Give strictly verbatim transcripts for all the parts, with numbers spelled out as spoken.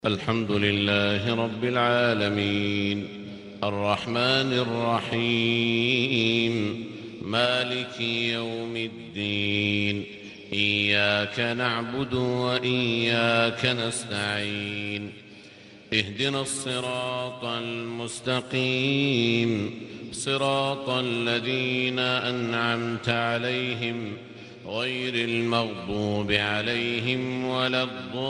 الحمد لله رب العالمين الرحمن الرحيم مالك يوم الدين إياك نعبد وإياك نستعين اهدنا الصراط المستقيم صراط الذين أنعمت عليهم غير المغضوب عليهم ولا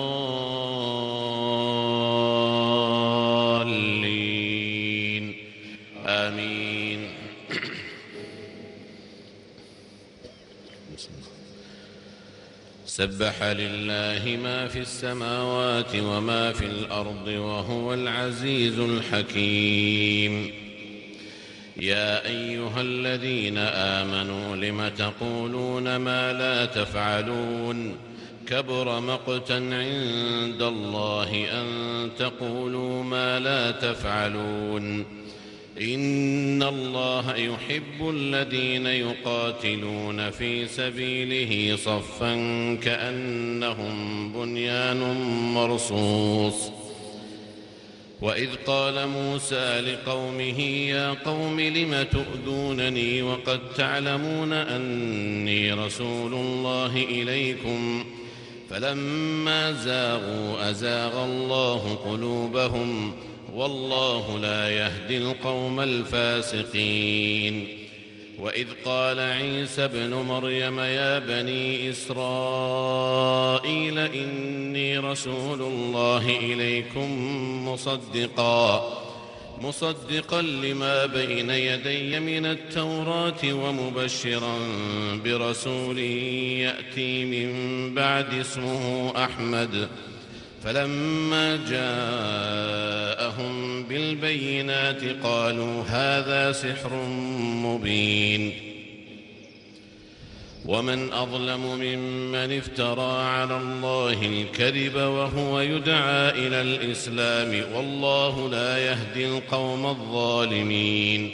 الضالين آمين. سبح لله ما في السماوات وما في الأرض وهو العزيز الحكيم. يا أيها الذين آمنوا لم تقولون ما لا تفعلون كبر مقتا عند الله أن تقولوا ما لا تفعلون إن الله يحب الذين يقاتلون في سبيله صفا كأنهم بنيان مرصوص. وإذ قال موسى لقومه يا قوم لم تؤذونني وقد تعلمون أني رسول الله إليكم فلما زاغوا أزاغ الله قلوبهم والله لا يهدي القوم الفاسقين. وإذ قال عيسى ابن مريم يا بني إسرائيل إني رسول الله إليكم مصدقا مصدقا لما بين يدي من التوراة ومبشرا برسول يأتي من بعد اسمه أحمد. فلما جاءهم بالبينات قالوا هذا سحر مبين. ومن أظلم ممن افترى على الله الكذب وهو يدعى إلى الإسلام والله لا يهدي القوم الظالمين.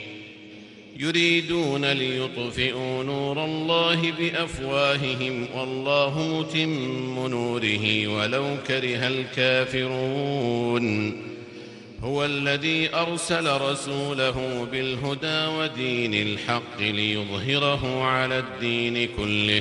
يريدون ليطفئوا نور الله بأفواههم والله متم نوره ولو كره الكافرون. هو الذي أرسل رسوله بالهدى ودين الحق ليظهره على الدين كله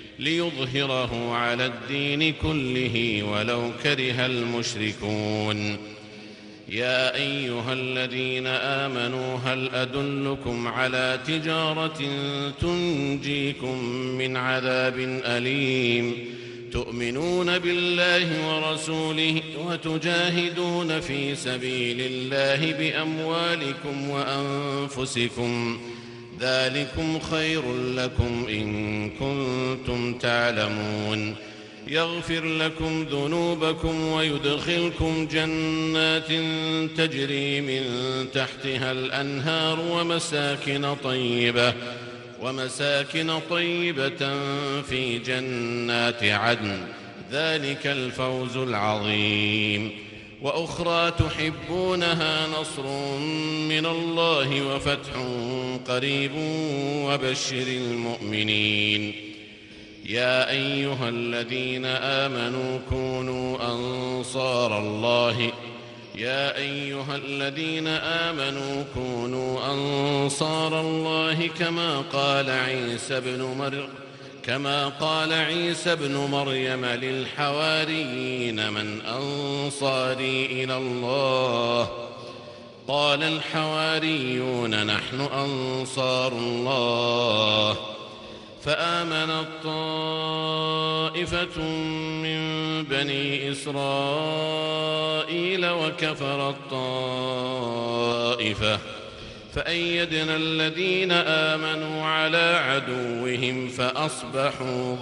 ليظهره على الدين كله ولو كره المشركون. يا أيها الذين آمنوا هل أدلكم على تجارة تنجيكم من عذاب أليم تؤمنون بالله ورسوله وتجاهدون في سبيل الله بأموالكم وأنفسكم ذلكم خير لكم إن كنتم تعلمون. يغفر لكم ذنوبكم ويدخلكم جنات تجري من تحتها الأنهار ومساكن طيبة ومساكن طيبة في جنات عدن ذلك الفوز العظيم. وأخرى تحبونها نصر من الله وفتح قريب وبشر المؤمنين. يا أيها الذين آمنوا كونوا أنصار الله يا أيها الذين آمنوا كونوا أنصار الله كما قال عيسى ابن مريم كما قال عيسى ابن مريم للحواريين من أنصاري إلى الله قال الحواريون نحن أنصار الله. فآمنت طائفة من بني إسرائيل وكفرت طائفة فأيدنا الذين آمنوا على عدوهم فأصبحوا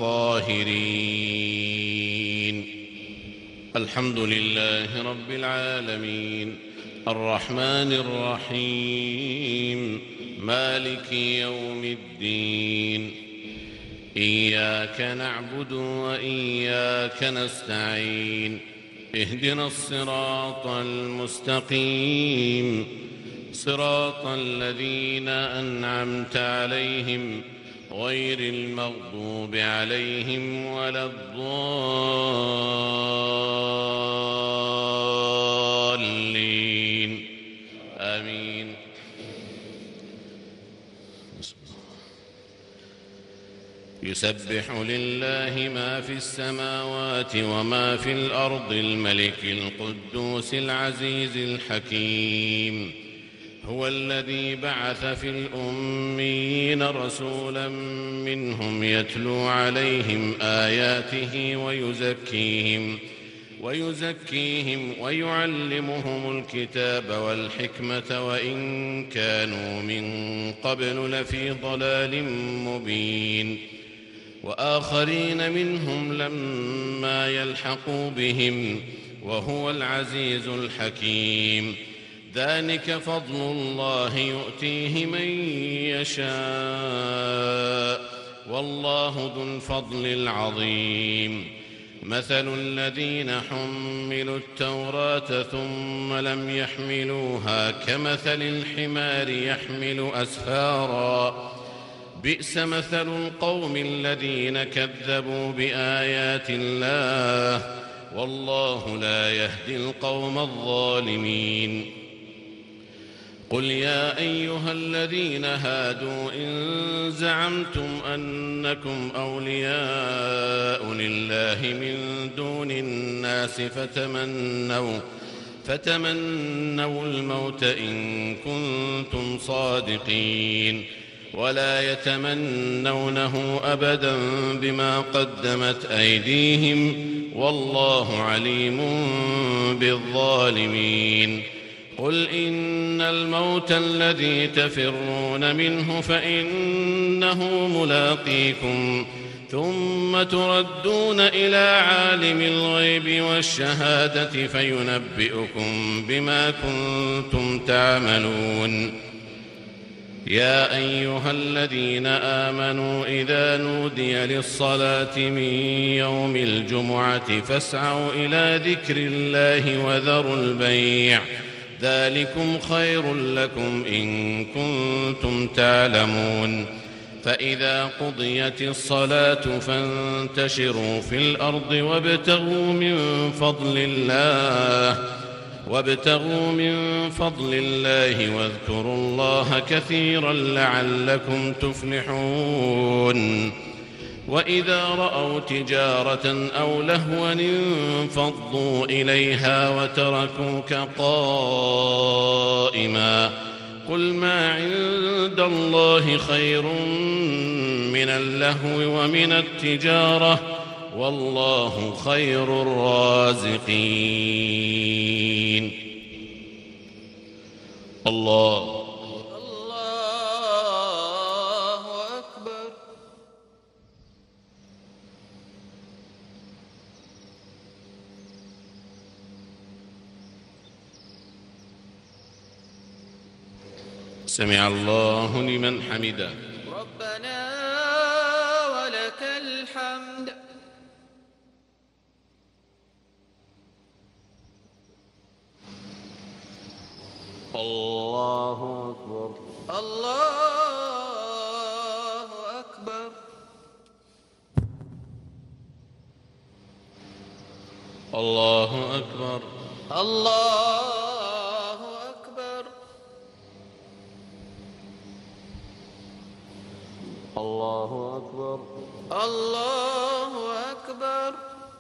ظاهرين. الحمد لله رب العالمين الرحمن الرحيم مالك يوم الدين إياك نعبد وإياك نستعين اهدنا الصراط المستقيم صراط الذين أنعمت عليهم غير المغضوب عليهم ولا الضالين يسبح لله ما في السماوات وما في الأرض الملك القدوس العزيز الحكيم. هو الذي بعث في الأميين رسولا منهم يتلو عليهم آياته ويزكيهم ويزكيهم ويعلمهم الكتاب والحكمة وإن كانوا من قبل لفي ضلال مبين. وآخرين منهم لما يلحقوا بهم وهو العزيز الحكيم. ذلك فضل الله يؤتيه من يشاء والله ذو الفضل العظيم. مثل الذين حملوا التوراة ثم لم يحملوها كمثل الحمار يحمل أسفارا بئس مثل القوم الذين كذبوا بآيات الله والله لا يهدي القوم الظالمين. قل يا أيها الذين هادوا إن زعمتم أنكم أولياء لله من دون الناس فتمنوا فتمنوا الموت إن كنتم صادقين ولا يتمنونه أبدا بما قدمت أيديهم والله عليم بالظالمين. قل إن الموت الذي تفرون منه فإنه ملاقيكم ثم تردون إلى عالم الغيب والشهادة فينبئكم بما كنتم تعملون. يا أيها الذين آمنوا إذا نودي للصلاة من يوم الجمعة فاسعوا إلى ذكر الله وذروا البيع ذلكم خير لكم إن كنتم تعلمون. فإذا قضيت الصلاة فانتشروا في الأرض وابتغوا من فضل الله وابتغوا من فضل الله واذكروا الله كثيرا لعلكم تفلحون. وإذا رأوا تجارة أو لهوا انفضوا إليها وتركوك قائما قل ما عند الله خير من اللهو ومن التجارة والله خير الرازقين. الله سمع الله لمن حمده. ربنا ولك الحمد. الله أكبر. الله أكبر. الله أكبر. الله أكبر. الله أكبر. الله أكبر.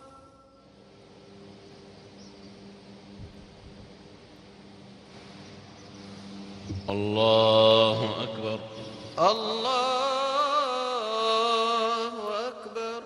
الله أكبر. الله أكبر.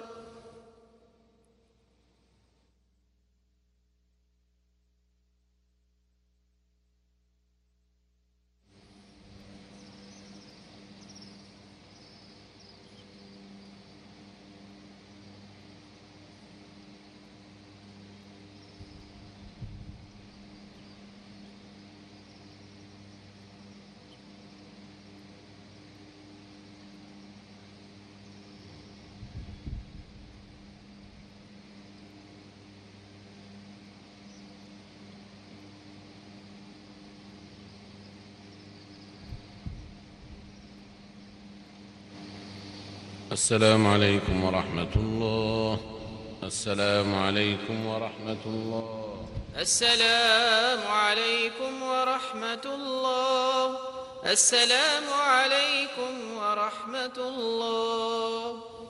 السلام عليكم ورحمة الله. السلام عليكم ورحمة الله. السلام عليكم ورحمة الله. السلام عليكم ورحمة الله.